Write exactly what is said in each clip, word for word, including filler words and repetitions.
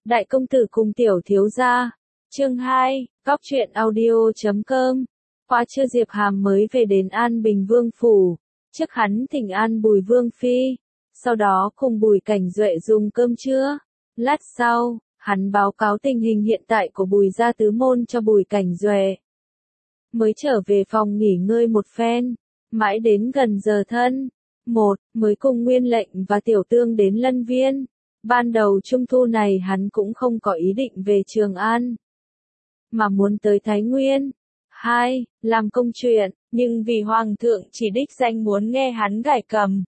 Đại công tử cùng tiểu thiếu gia. Chương hai, góc truyện audio chấm com. Qua trưa Diệp Hàm mới về đến An Bình Vương phủ, trước hắn thỉnh an Bùi Vương phi, sau đó cùng Bùi Cảnh Duệ dùng cơm trưa. Lát sau, hắn báo cáo tình hình hiện tại của Bùi gia tứ môn cho Bùi Cảnh Duệ. Mới trở về phòng nghỉ ngơi một phen, mãi đến gần giờ thân, một, mới cùng Nguyên Lệnh và Tiểu Tương đến Lân Viên. Ban đầu trung thu này hắn cũng không có ý định về Trường An, mà muốn tới Thái Nguyên. Hai, làm công chuyện, nhưng vì Hoàng thượng chỉ đích danh muốn nghe hắn gảy cầm,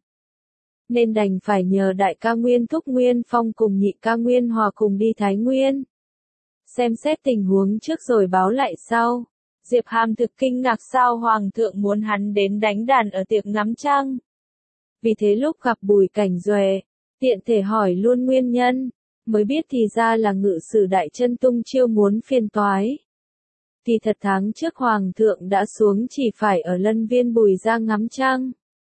nên đành phải nhờ đại ca Nguyên Thúc Nguyên Phong cùng nhị ca Nguyên Hòa cùng đi Thái Nguyên. Xem xét tình huống trước rồi báo lại sau. Diệp Hàm thực kinh ngạc sao Hoàng thượng muốn hắn đến đánh đàn ở tiệc ngắm trăng. Vì thế lúc gặp Bùi Cảnh Duệ, tiện thể hỏi luôn nguyên nhân, mới biết thì ra là ngự sử đại chân tung chiêu muốn phiên toái. Thì thật tháng trước Hoàng thượng đã xuống chỉ phải ở Lân Viên Bùi ra ngắm trăng.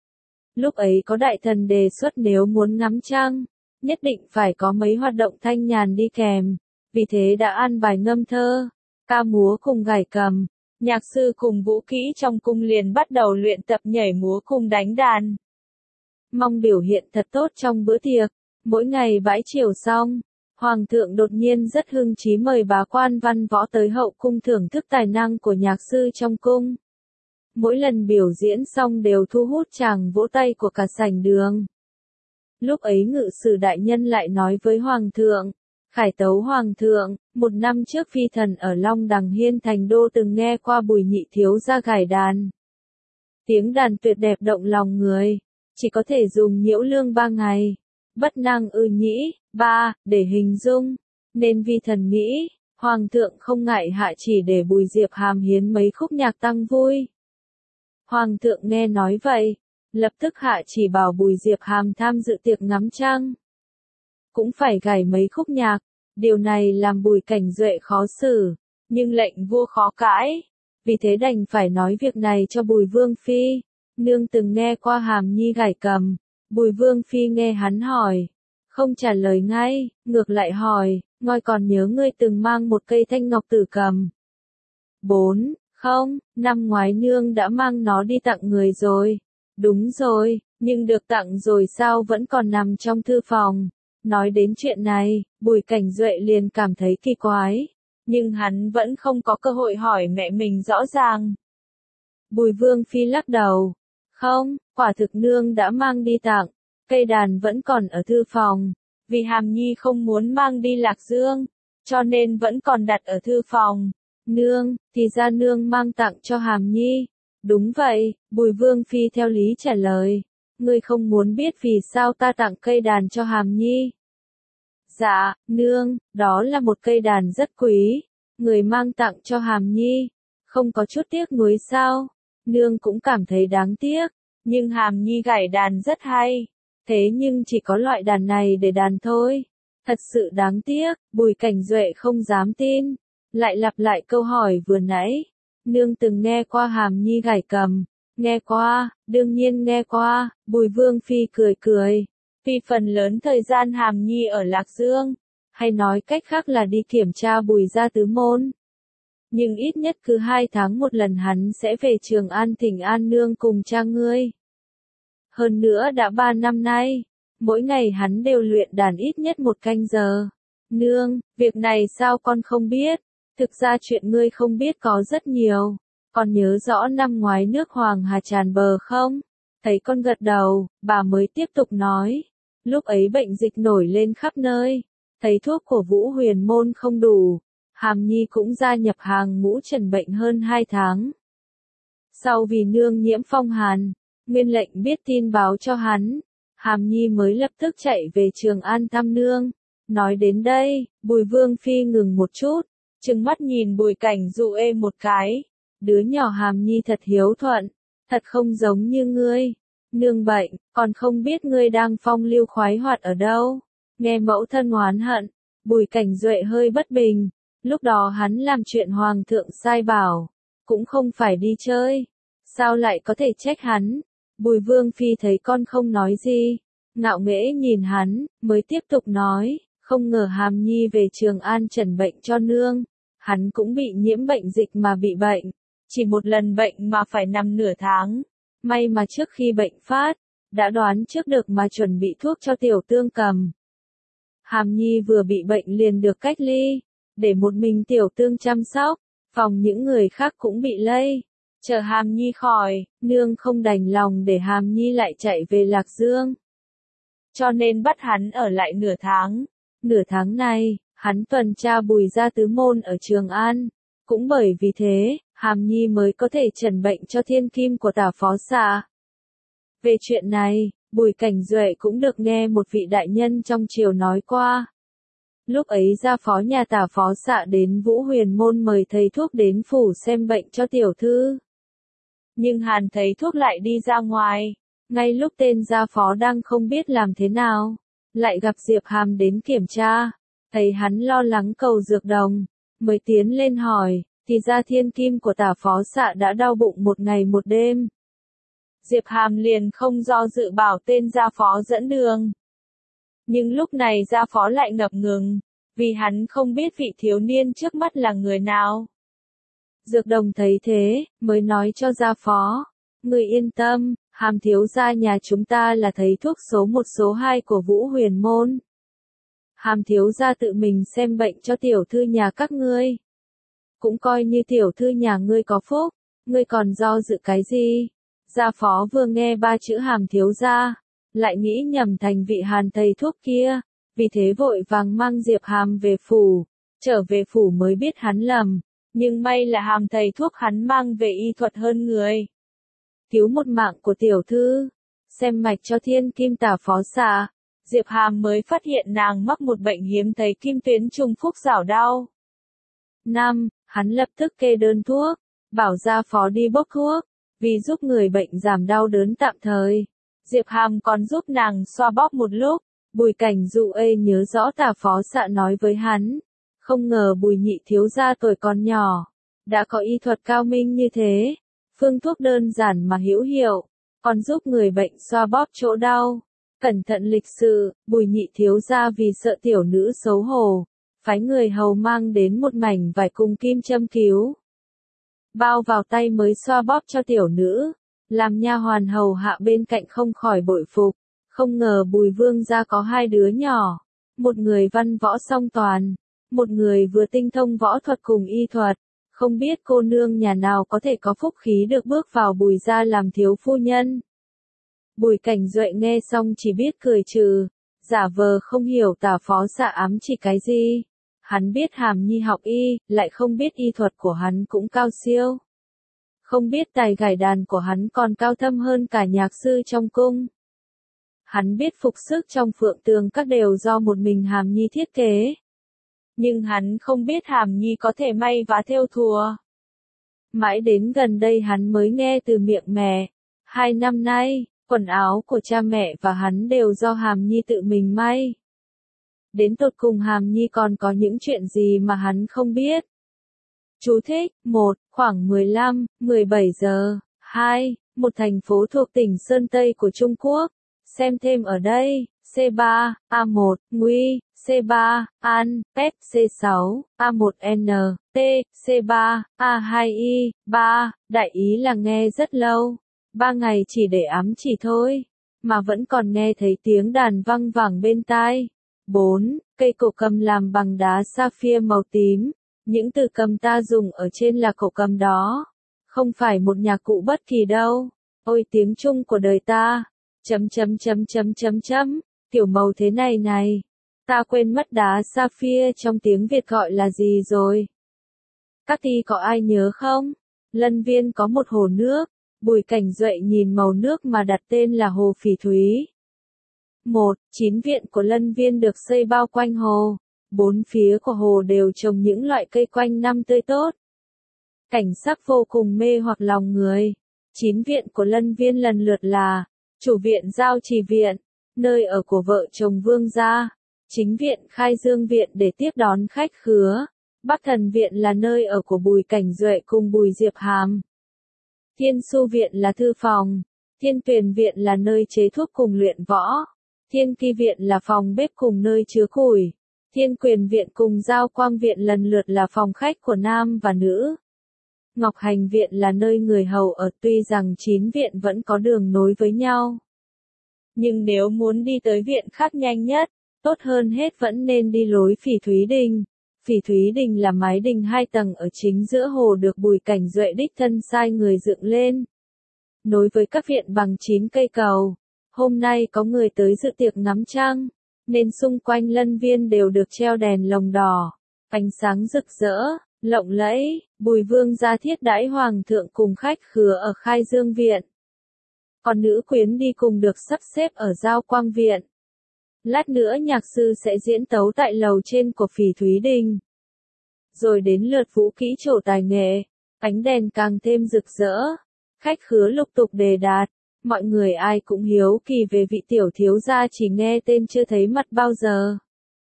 Lúc ấy có đại thần đề xuất nếu muốn ngắm trăng, nhất định phải có mấy hoạt động thanh nhàn đi kèm, vì thế đã an bài ngâm thơ, ca múa cùng gảy cầm. Nhạc sư cùng vũ kỹ trong cung liền bắt đầu luyện tập nhảy múa cùng đánh đàn. Mong biểu hiện thật tốt trong bữa tiệc. Mỗi ngày bãi triều xong, Hoàng thượng đột nhiên rất hưng chí mời bá quan văn võ tới hậu cung thưởng thức tài năng của nhạc sư trong cung. Mỗi lần biểu diễn xong đều thu hút tràng vỗ tay của cả sảnh đường. Lúc ấy ngự sử đại nhân lại nói với Hoàng thượng, khải tấu Hoàng thượng, một năm trước phi thần ở Long Đằng Hiên Thành Đô từng nghe qua Bùi nhị thiếu gia gảy đàn. Tiếng đàn tuyệt đẹp động lòng người, chỉ có thể dùng nhiễu lương ba ngày, bất năng ư nhĩ, ba, để hình dung, nên vi thần nghĩ, Hoàng thượng không ngại hạ chỉ để Bùi Diệp Hàm hiến mấy khúc nhạc tăng vui. Hoàng thượng nghe nói vậy, lập tức hạ chỉ bảo Bùi Diệp Hàm tham dự tiệc ngắm trăng. Cũng phải gảy mấy khúc nhạc, điều này làm Bùi Cảnh Duệ khó xử, nhưng lệnh vua khó cãi, vì thế đành phải nói việc này cho Bùi Vương phi. Nương từng nghe qua Hàm nhi gảy cầm. Bùi Vương phi nghe hắn hỏi, không trả lời ngay, ngược lại hỏi, ngoi còn nhớ ngươi từng mang một cây thanh ngọc tử cầm. Bốn, không, năm ngoái nương đã mang nó đi tặng người rồi. Đúng rồi, nhưng được tặng rồi sao vẫn còn nằm trong thư phòng. Nói đến chuyện này, Bùi Cảnh Duệ liền cảm thấy kỳ quái, nhưng hắn vẫn không có cơ hội hỏi mẹ mình rõ ràng. Bùi Vương phi lắc đầu, không, quả thực nương đã mang đi tặng, cây đàn vẫn còn ở thư phòng, vì Hàm nhi không muốn mang đi Lạc Dương, cho nên vẫn còn đặt ở thư phòng. Nương, thì ra nương mang tặng cho Hàm nhi. Đúng vậy, Bùi Vương phi theo lý trả lời. Ngươi không muốn biết vì sao ta tặng cây đàn cho Hàm nhi? Dạ, nương, đó là một cây đàn rất quý, người mang tặng cho Hàm nhi, không có chút tiếc nuối sao? Nương cũng cảm thấy đáng tiếc, nhưng Hàm nhi gảy đàn rất hay, thế nhưng chỉ có loại đàn này để đàn thôi. Thật sự đáng tiếc, Bùi Cảnh Duệ không dám tin, lại lặp lại câu hỏi vừa nãy. Nương từng nghe qua Hàm nhi gảy cầm. Nghe qua, đương nhiên nghe qua. Bùi Vương phi cười cười. Vì phần lớn thời gian Hàm nhi ở Lạc Dương, hay nói cách khác là đi kiểm tra Bùi gia tứ môn. Nhưng ít nhất cứ hai tháng một lần hắn sẽ về Trường An thỉnh an nương cùng cha ngươi. Hơn nữa đã ba năm nay, mỗi ngày hắn đều luyện đàn ít nhất một canh giờ. Nương, việc này sao con không biết? Thực ra chuyện ngươi không biết có rất nhiều. Con nhớ rõ năm ngoái nước Hoàng Hà tràn bờ không? Thấy con gật đầu, bà mới tiếp tục nói. Lúc ấy bệnh dịch nổi lên khắp nơi. Thấy thuốc của Vũ Huyền Môn không đủ. Hàm nhi cũng gia nhập hàng ngũ trần bệnh hơn hai tháng. Sau vì nương nhiễm phong hàn, Nguyên Lệnh biết tin báo cho hắn. Hàm nhi mới lập tức chạy về Trường An thăm nương. Nói đến đây, Bùi Vương phi ngừng một chút, trừng mắt nhìn Bùi Cảnh Duệ một cái. Đứa nhỏ Hàm nhi thật hiếu thuận, thật không giống như ngươi. Nương bệnh, còn không biết ngươi đang phong lưu khoái hoạt ở đâu. Nghe mẫu thân oán hận, Bùi Cảnh Duệ hơi bất bình. Lúc đó hắn làm chuyện Hoàng thượng sai bảo, cũng không phải đi chơi. Sao lại có thể trách hắn? Bùi Vương phi thấy con không nói gì, ngạo nghễ nhìn hắn, mới tiếp tục nói, Không ngờ Hàm Nhi về Trường An trần bệnh cho nương. Hắn cũng bị nhiễm bệnh dịch mà bị bệnh. Chỉ một lần bệnh mà phải nằm nửa tháng. May mà trước khi bệnh phát, đã đoán trước được mà chuẩn bị thuốc cho tiểu tương cầm. Hàm Nhi vừa bị bệnh liền được cách ly, để một mình tiểu tương chăm sóc, phòng những người khác cũng bị lây. Chờ Hàm Nhi khỏi, nương không đành lòng để Hàm Nhi lại chạy về Lạc Dương. Cho nên bắt hắn ở lại nửa tháng. Nửa tháng này, hắn tuần tra Bùi gia tứ môn ở Trường An. Cũng bởi vì thế, Hàm Nhi mới có thể trần bệnh cho thiên kim của Tả Phó Xạ. Về chuyện này, Bùi Cảnh Duệ cũng được nghe một vị đại nhân trong triều nói qua. Lúc ấy gia phó nhà Tả Phó Xạ đến Vũ Huyền Môn mời thầy thuốc đến phủ xem bệnh cho tiểu thư. Nhưng Hàn thầy thuốc lại đi ra ngoài. Ngay lúc tên gia phó đang không biết làm thế nào, lại gặp Diệp Hàm đến kiểm tra. Thấy hắn lo lắng cầu dược đồng, mới tiến lên hỏi, thì ra thiên kim của Tả Phó Xạ đã đau bụng một ngày một đêm. Diệp Hàm liền không do dự bảo tên gia phó dẫn đường. Nhưng lúc này gia phó lại ngập ngừng, vì hắn không biết vị thiếu niên trước mắt là người nào. Dược đồng thấy thế, mới nói cho gia phó, người yên tâm, Hàm thiếu gia nhà chúng ta là thầy thuốc số một số hai của Vũ Huyền Môn. Hàm thiếu gia tự mình xem bệnh cho tiểu thư nhà các ngươi. Cũng coi như tiểu thư nhà ngươi có phúc, ngươi còn do dự cái gì? Gia phó vừa nghe ba chữ Hàm thiếu gia, lại nghĩ nhầm thành vị Hàn thầy thuốc kia, vì thế vội vàng mang Diệp Hàm về phủ, trở về phủ mới biết hắn lầm, nhưng may là Hàm thầy thuốc hắn mang về y thuật hơn người. Cứu một mạng của tiểu thư, xem mạch cho thiên kim Tả Phó Xạ, Diệp Hàm mới phát hiện nàng mắc một bệnh hiếm thấy kim tuyến trung phúc rảo đau. Năm, hắn lập tức kê đơn thuốc, bảo gia phó đi bốc thuốc, vì giúp người bệnh giảm đau đớn tạm thời. Diệp Hàm còn giúp nàng xoa bóp một lúc. Bùi Cảnh Dụ ê nhớ rõ Tả Phó Xạ nói với hắn, không ngờ Bùi nhị thiếu gia tuổi còn nhỏ, đã có y thuật cao minh như thế, phương thuốc đơn giản mà hữu hiệu, còn giúp người bệnh xoa bóp chỗ đau. Cẩn thận lịch sự, Bùi nhị thiếu gia vì sợ tiểu nữ xấu hổ, phái người hầu mang đến một mảnh vải cùng kim châm cứu. Bao vào tay mới xoa bóp cho tiểu nữ, làm nha hoàn hầu hạ bên cạnh không khỏi bội phục. Không ngờ Bùi vương gia có hai đứa nhỏ, một người văn võ song toàn, một người vừa tinh thông võ thuật cùng y thuật, không biết cô nương nhà nào có thể có phúc khí được bước vào Bùi gia làm thiếu phu nhân. Bùi Cảnh Duệ nghe xong chỉ biết cười trừ, giả vờ không hiểu Tả Phó Xạ ám chỉ cái gì. Hắn biết Hàm Nhi học y, lại không biết y thuật của hắn cũng cao siêu. Không biết tài gảy đàn của hắn còn cao thâm hơn cả nhạc sư trong cung. Hắn biết phục sức trong Phượng Tường Các đều do một mình Hàm Nhi thiết kế. Nhưng hắn không biết Hàm Nhi có thể may vá thêu thùa. Mãi đến gần đây hắn mới nghe từ miệng mẹ. Hai năm nay, quần áo của cha mẹ và hắn đều do Hàm Nhi tự mình may. Đến tột cùng Hàm Nhi còn có những chuyện gì mà hắn không biết. Chú thích, một, khoảng mười lăm, mười bảy giờ, hai, một thành phố thuộc tỉnh Sơn Tây của Trung Quốc. Xem thêm ở đây, C ba, A một, Nguy, C ba, An, Pep, C sáu, A một N, T, C ba, A hai I, ba, đại ý là nghe rất lâu, ba ngày chỉ để ám chỉ thôi, mà vẫn còn nghe thấy tiếng đàn văng vẳng bên tai. bốn. Cây cổ cầm làm bằng đá sapphire màu tím, những từ cầm ta dùng ở trên là cổ cầm đó, không phải một nhạc cụ bất kỳ đâu, ôi tiếng Trung của đời ta. Chấm chấm chấm chấm chấm chấm, kiểu màu thế này này. Ta quên mất đá sapphire trong tiếng Việt gọi là gì rồi. Các ty có ai nhớ không? Lân Viên có một hồ nước, Bùi Cảnh Duệ nhìn màu nước mà đặt tên là Hồ Phỉ Thúy. một. Chín viện của Lân Viên được xây bao quanh hồ. Bốn phía của hồ đều trồng những loại cây quanh năm tươi tốt. Cảnh sắc vô cùng mê hoặc lòng người. Chín viện của Lân Viên lần lượt là Chủ viện Giao Trì Viện, nơi ở của vợ chồng Vương gia. Chính viện Khai Dương Viện để tiếp đón khách khứa. Bắc Thần Viện là nơi ở của Bùi Cảnh Duệ cùng Bùi Diệp Hàm. Thiên Su Viện là thư phòng. Thiên Tuyền Viện là nơi chế thuốc cùng luyện võ. Thiên Ki Viện là phòng bếp cùng nơi chứa củi. Thiên Quyền Viện cùng Giao Quang Viện lần lượt là phòng khách của nam và nữ. Ngọc Hành Viện là nơi người hầu ở, tuy rằng chín viện vẫn có đường nối với nhau. Nhưng nếu muốn đi tới viện khác nhanh nhất, tốt hơn hết vẫn nên đi lối Phỉ Thúy Đình. Phỉ Thúy Đình là mái đình hai tầng ở chính giữa hồ được Bùi Cảnh Duệ đích thân sai người dựng lên. Nối với các viện bằng chín cây cầu. Hôm nay có người tới dự tiệc ngắm trăng, nên xung quanh lân viên đều được treo đèn lồng đỏ, ánh sáng rực rỡ, lộng lẫy. Bùi Vương gia thiết đãi hoàng thượng cùng khách khứa ở Khai Dương Viện. Còn nữ quyến đi cùng được sắp xếp ở Giao Quang Viện. Lát nữa nhạc sư sẽ diễn tấu tại lầu trên của Phỉ Thúy Đình. Rồi đến lượt vũ kỹ trổ tài nghệ, ánh đèn càng thêm rực rỡ. Khách khứa lục tục đề đạt, mọi người ai cũng hiếu kỳ về vị tiểu thiếu gia chỉ nghe tên chưa thấy mặt bao giờ.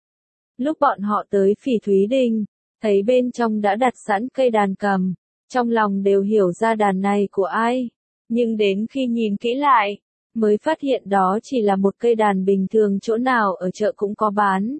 Lúc bọn họ tới Phỉ Thúy Đình, thấy bên trong đã đặt sẵn cây đàn cầm, trong lòng đều hiểu ra đàn này của ai. Nhưng đến khi nhìn kỹ lại, mới phát hiện đó chỉ là một cây đàn bình thường chỗ nào ở chợ cũng có bán.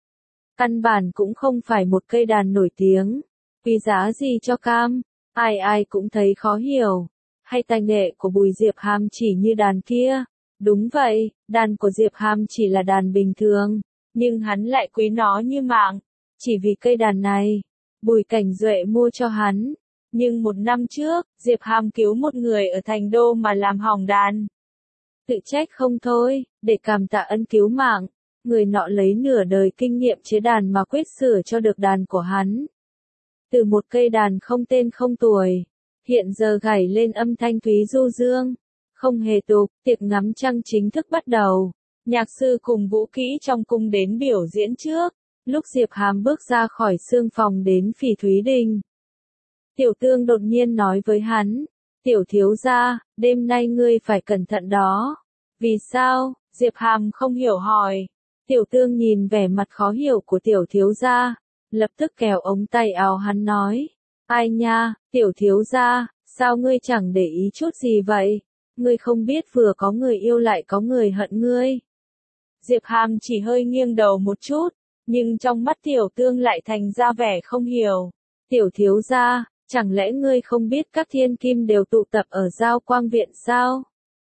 Căn bản cũng không phải một cây đàn nổi tiếng, quý giá gì cho cam, ai ai cũng thấy khó hiểu. Hay tài nghệ của Bùi Diệp Hàm chỉ như đàn kia? Đúng vậy, đàn của Diệp Hàm chỉ là đàn bình thường, nhưng hắn lại quý nó như mạng. Chỉ vì cây đàn này, Bùi Cảnh Duệ mua cho hắn. Nhưng một năm trước, Diệp Hàm cứu một người ở thành đô mà làm hỏng đàn. Tự trách không thôi, để cảm tạ ân cứu mạng, người nọ lấy nửa đời kinh nghiệm chế đàn mà quyết sửa cho được đàn của hắn. Từ một cây đàn không tên không tuổi, hiện giờ gảy lên âm thanh thúy du dương, không hề tục. Tiệc ngắm trăng chính thức bắt đầu. Nhạc sư cùng vũ kỹ trong cung đến biểu diễn trước. Lúc Diệp Hàm bước ra khỏi sương phòng đến Phỉ Thúy Đình, Tiểu Tương đột nhiên nói với hắn, tiểu thiếu gia, đêm nay ngươi phải cẩn thận đó. Vì sao? Diệp Hàm không hiểu hỏi. Tiểu Tương nhìn vẻ mặt khó hiểu của tiểu thiếu gia, lập tức kéo ống tay áo hắn nói, ai nha, tiểu thiếu gia, sao ngươi chẳng để ý chút gì vậy? Ngươi không biết vừa có người yêu lại có người hận ngươi. Diệp Hàm chỉ hơi nghiêng đầu một chút, nhưng trong mắt Tiểu Tương lại thành ra vẻ không hiểu. Tiểu thiếu gia, chẳng lẽ ngươi không biết các thiên kim đều tụ tập ở Giao Quang Viện sao?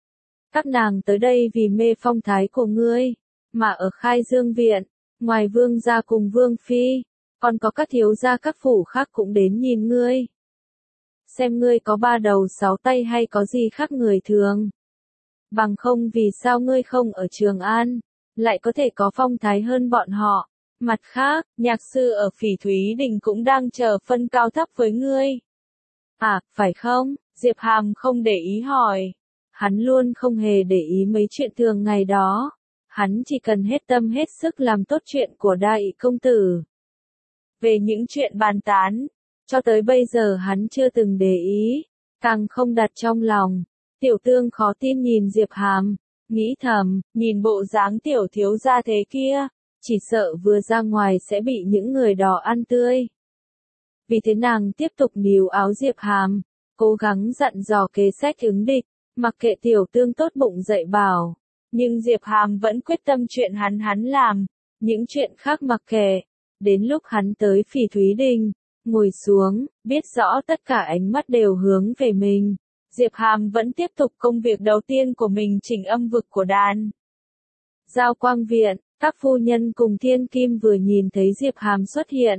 Các nàng tới đây vì mê phong thái của ngươi, mà ở Khai Dương Viện, ngoài vương gia cùng vương phi, còn có các thiếu gia các phủ khác cũng đến nhìn ngươi. Xem ngươi có ba đầu sáu tay hay có gì khác người thường. Bằng không vì sao ngươi không ở Trường An, lại có thể có phong thái hơn bọn họ. Mặt khác, nhạc sư ở Phỉ Thúy Đình cũng đang chờ phân cao thấp với ngươi. À, phải không? Diệp Hàm không để ý hỏi. Hắn luôn không hề để ý mấy chuyện thường ngày đó. Hắn chỉ cần hết tâm hết sức làm tốt chuyện của đại công tử. Về những chuyện bàn tán, cho tới bây giờ hắn chưa từng để ý, càng không đặt trong lòng. Tiểu Tương khó tin nhìn Diệp Hàm, nghĩ thầm, nhìn bộ dáng tiểu thiếu gia thế kia, chỉ sợ vừa ra ngoài sẽ bị những người đó ăn tươi. Vì thế nàng tiếp tục níu áo Diệp Hàm, cố gắng dặn dò kế sách ứng địch, mặc kệ Tiểu Tương tốt bụng dạy bảo. Nhưng Diệp Hàm vẫn quyết tâm chuyện hắn hắn làm, những chuyện khác mặc kệ. Đến lúc hắn tới Phỉ Thúy Đình, ngồi xuống, biết rõ tất cả ánh mắt đều hướng về mình. Diệp Hàm vẫn tiếp tục công việc đầu tiên của mình, chỉnh âm vực của đàn. Giao Quang Viện, các phu nhân cùng thiên kim vừa nhìn thấy Diệp Hàm xuất hiện,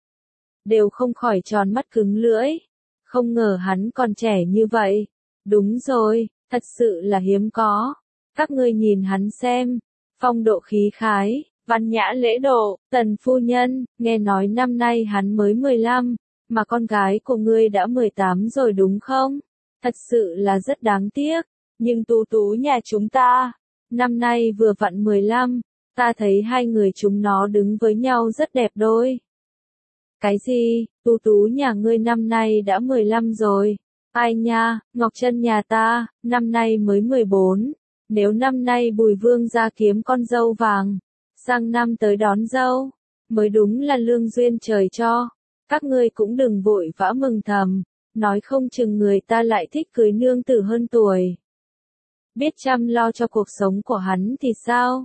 đều không khỏi tròn mắt cứng lưỡi. Không ngờ hắn còn trẻ như vậy. Đúng rồi, thật sự là hiếm có. Các ngươi nhìn hắn xem, phong độ khí khái, văn nhã lễ độ. Tần phu nhân, nghe nói năm nay hắn mới mười lăm, mà con gái của ngươi đã mười tám rồi đúng không? Thật sự là rất đáng tiếc, nhưng Tú Tú nhà chúng ta, năm nay vừa vặn mười lăm, ta thấy hai người chúng nó đứng với nhau rất đẹp đôi. Cái gì, Tú Tú nhà ngươi năm nay đã mười lăm rồi? Ai nha, Ngọc Trân nhà ta, năm nay mới mười bốn. Nếu năm nay Bùi Vương gia kiếm con dâu vàng, sang năm tới đón dâu, mới đúng là lương duyên trời cho. Các ngươi cũng đừng vội vã mừng thầm, nói không chừng người ta lại thích cưới nương tử hơn tuổi. Biết chăm lo cho cuộc sống của hắn thì sao?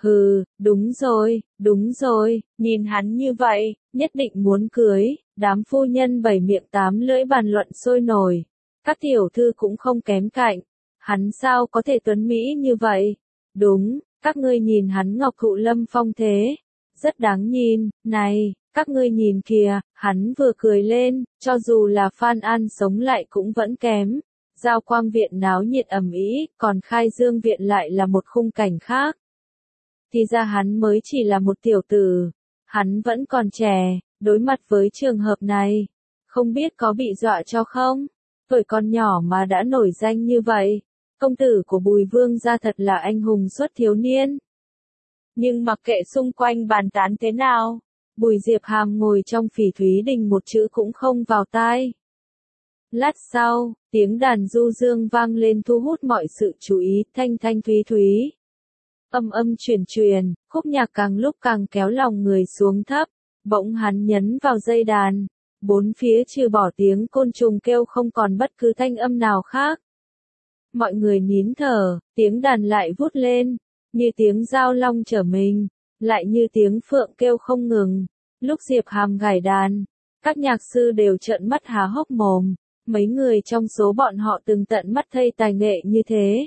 Hừ, đúng rồi, đúng rồi, nhìn hắn như vậy, nhất định muốn cưới, đám phu nhân bảy miệng tám lưỡi bàn luận sôi nổi. Các tiểu thư cũng không kém cạnh, hắn sao có thể tuấn mỹ như vậy? Đúng, các ngươi nhìn hắn ngọc thụ lâm phong thế, rất đáng nhìn, này, các ngươi nhìn kìa, hắn vừa cười lên, cho dù là Phan An sống lại cũng vẫn kém. Giao Quang viện náo nhiệt ầm ĩ, còn Khai Dương viện lại là một khung cảnh khác. Thì ra hắn mới chỉ là một tiểu tử, hắn vẫn còn trẻ, đối mặt với trường hợp này, không biết có bị dọa cho không? Tuổi còn nhỏ mà đã nổi danh như vậy, công tử của Bùi Vương gia thật là anh hùng xuất thiếu niên. Nhưng mặc kệ xung quanh bàn tán thế nào, Bùi Diệp Hàm ngồi trong Phỉ Thúy Đình một chữ cũng không vào tai. Lát sau, tiếng đàn du dương vang lên thu hút mọi sự chú ý, thanh thanh thúy thúy. Âm âm truyền truyền, khúc nhạc càng lúc càng kéo lòng người xuống thấp, bỗng hắn nhấn vào dây đàn, bốn phía trừ bỏ tiếng côn trùng kêu không còn bất cứ thanh âm nào khác. Mọi người nín thở, tiếng đàn lại vút lên, như tiếng dao long trở mình, lại như tiếng phượng kêu không ngừng. Lúc Diệp Hàm gảy đàn, các nhạc sư đều trợn mắt há hốc mồm, mấy người trong số bọn họ từng tận mắt thấy tài nghệ như thế.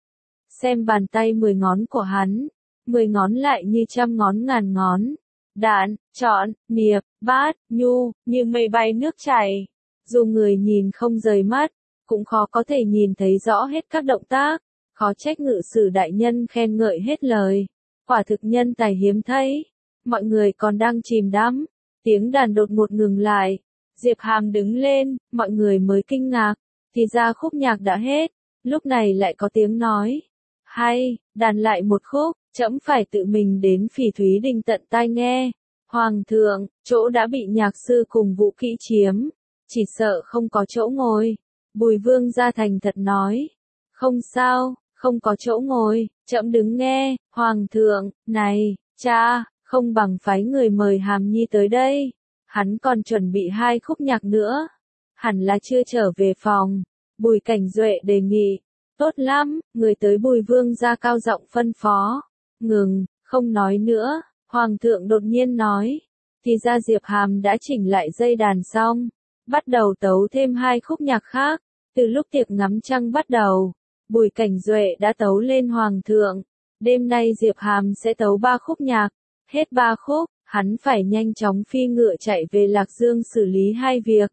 Xem bàn tay mười ngón của hắn, mười ngón lại như trăm ngón ngàn ngón, đạn, trọn, niệp, bát, nhu, như mây bay nước chảy. Dù người nhìn không rời mắt, cũng khó có thể nhìn thấy rõ hết các động tác, khó trách ngự sử đại nhân khen ngợi hết lời. Quả thực nhân tài hiếm thấy, mọi người còn đang chìm đắm, tiếng đàn đột ngột ngừng lại, Diệp Hàm đứng lên, mọi người mới kinh ngạc, thì ra khúc nhạc đã hết, lúc này lại có tiếng nói. Hay, đàn lại một khúc, trẫm phải tự mình đến Phỉ Thúy Đình tận tai nghe. Hoàng thượng, chỗ đã bị nhạc sư cùng Vũ Kỹ chiếm, chỉ sợ không có chỗ ngồi. Bùi Vương gia thành thật nói. Không sao, không có chỗ ngồi, trẫm đứng nghe. Hoàng thượng, này, cha, không bằng phái người mời Hàm Nhi tới đây. Hắn còn chuẩn bị hai khúc nhạc nữa. Hẳn là chưa trở về phòng. Bùi Cảnh Duệ đề nghị. Tốt lắm, người tới Bùi Vương gia cao giọng phân phó. Ngừng, không nói nữa, Hoàng thượng đột nhiên nói. Thì ra Diệp Hàm đã chỉnh lại dây đàn xong, bắt đầu tấu thêm hai khúc nhạc khác. Từ lúc tiệc ngắm trăng bắt đầu, Bùi Cảnh Duệ đã tấu lên Hoàng thượng. Đêm nay Diệp Hàm sẽ tấu ba khúc nhạc. Hết ba khúc, hắn phải nhanh chóng phi ngựa chạy về Lạc Dương xử lý hai việc.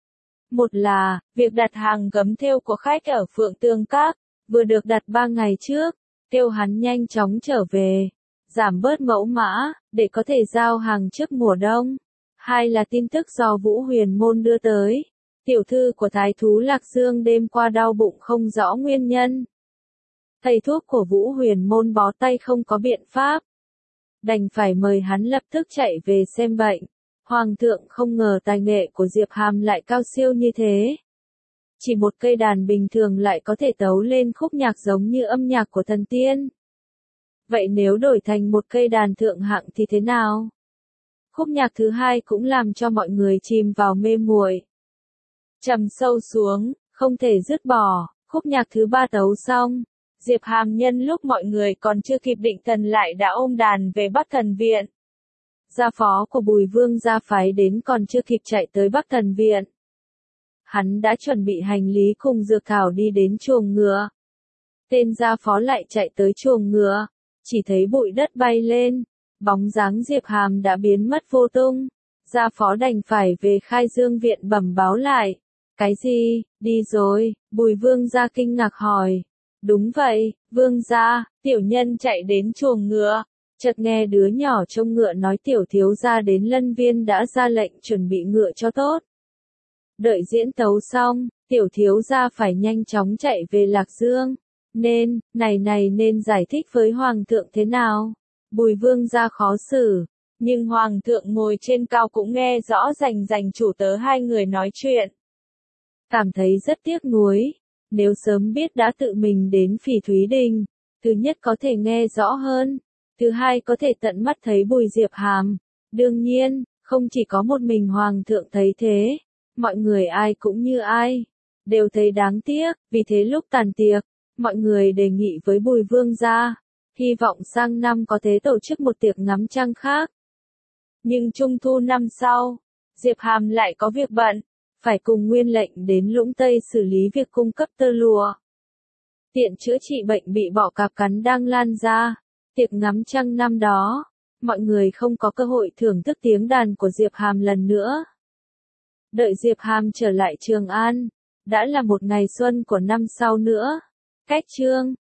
Một là, việc đặt hàng gấm thêu của khách ở Phượng Tương Các, vừa được đặt ba ngày trước, kêu hắn nhanh chóng trở về, giảm bớt mẫu mã, để có thể giao hàng trước mùa đông. Hai là tin tức do Vũ Huyền Môn đưa tới, tiểu thư của Thái thú Lạc Dương đêm qua đau bụng không rõ nguyên nhân. Thầy thuốc của Vũ Huyền Môn bó tay không có biện pháp, đành phải mời hắn lập tức chạy về xem bệnh. Hoàng thượng không ngờ tài nghệ của Diệp Hàm lại cao siêu như thế. Chỉ một cây đàn bình thường lại có thể tấu lên khúc nhạc giống như âm nhạc của thần tiên. Vậy nếu đổi thành một cây đàn thượng hạng thì thế nào? Khúc nhạc thứ hai cũng làm cho mọi người chìm vào mê muội. Trầm sâu xuống, không thể dứt bỏ, khúc nhạc thứ ba tấu xong. Diệp Hàm nhân lúc mọi người còn chưa kịp định thần lại đã ôm đàn về Bắc Thần Viện. Gia phó của Bùi Vương gia phái đến còn chưa kịp chạy tới Bắc Thần Viện. Hắn đã chuẩn bị hành lý cùng dược thảo đi đến chuồng ngựa. Tên gia phó lại chạy tới chuồng ngựa, chỉ thấy bụi đất bay lên, bóng dáng Diệp Hàm đã biến mất vô tung. Gia phó đành phải về Khai Dương viện bẩm báo lại. Cái gì, đi rồi, Bùi Vương gia kinh ngạc hỏi. Đúng vậy, Vương gia, tiểu nhân chạy đến chuồng ngựa. Chợt nghe đứa nhỏ trông ngựa nói tiểu thiếu gia đến Lân Viên đã ra lệnh chuẩn bị ngựa cho tốt. Đợi diễn tấu xong, tiểu thiếu gia phải nhanh chóng chạy về Lạc Dương. Nên, này này nên giải thích với Hoàng thượng thế nào? Bùi Vương gia khó xử, nhưng Hoàng thượng ngồi trên cao cũng nghe rõ rành rành chủ tớ hai người nói chuyện. Cảm thấy rất tiếc nuối, nếu sớm biết đã tự mình đến Phỉ Thúy Đình, thứ nhất có thể nghe rõ hơn. Thứ hai có thể tận mắt thấy Bùi Diệp Hàm. Đương nhiên, không chỉ có một mình Hoàng thượng thấy thế. Mọi người ai cũng như ai. Đều thấy đáng tiếc, vì thế lúc tàn tiệc, mọi người đề nghị với Bùi Vương gia. hy vọng sang năm có thể tổ chức một tiệc ngắm trăng khác. Nhưng trung thu năm sau, Diệp Hàm lại có việc bận, phải cùng Nguyên Lệnh đến Lũng Tây xử lý việc cung cấp tơ lụa. Tiện chữa trị bệnh bị bọ cạp cắn đang lan ra. Tiệc ngắm trăng năm đó, mọi người không có cơ hội thưởng thức tiếng đàn của Diệp Hàm lần nữa. Đợi Diệp Hàm trở lại Trường An, đã là một ngày xuân của năm sau nữa. Cách chương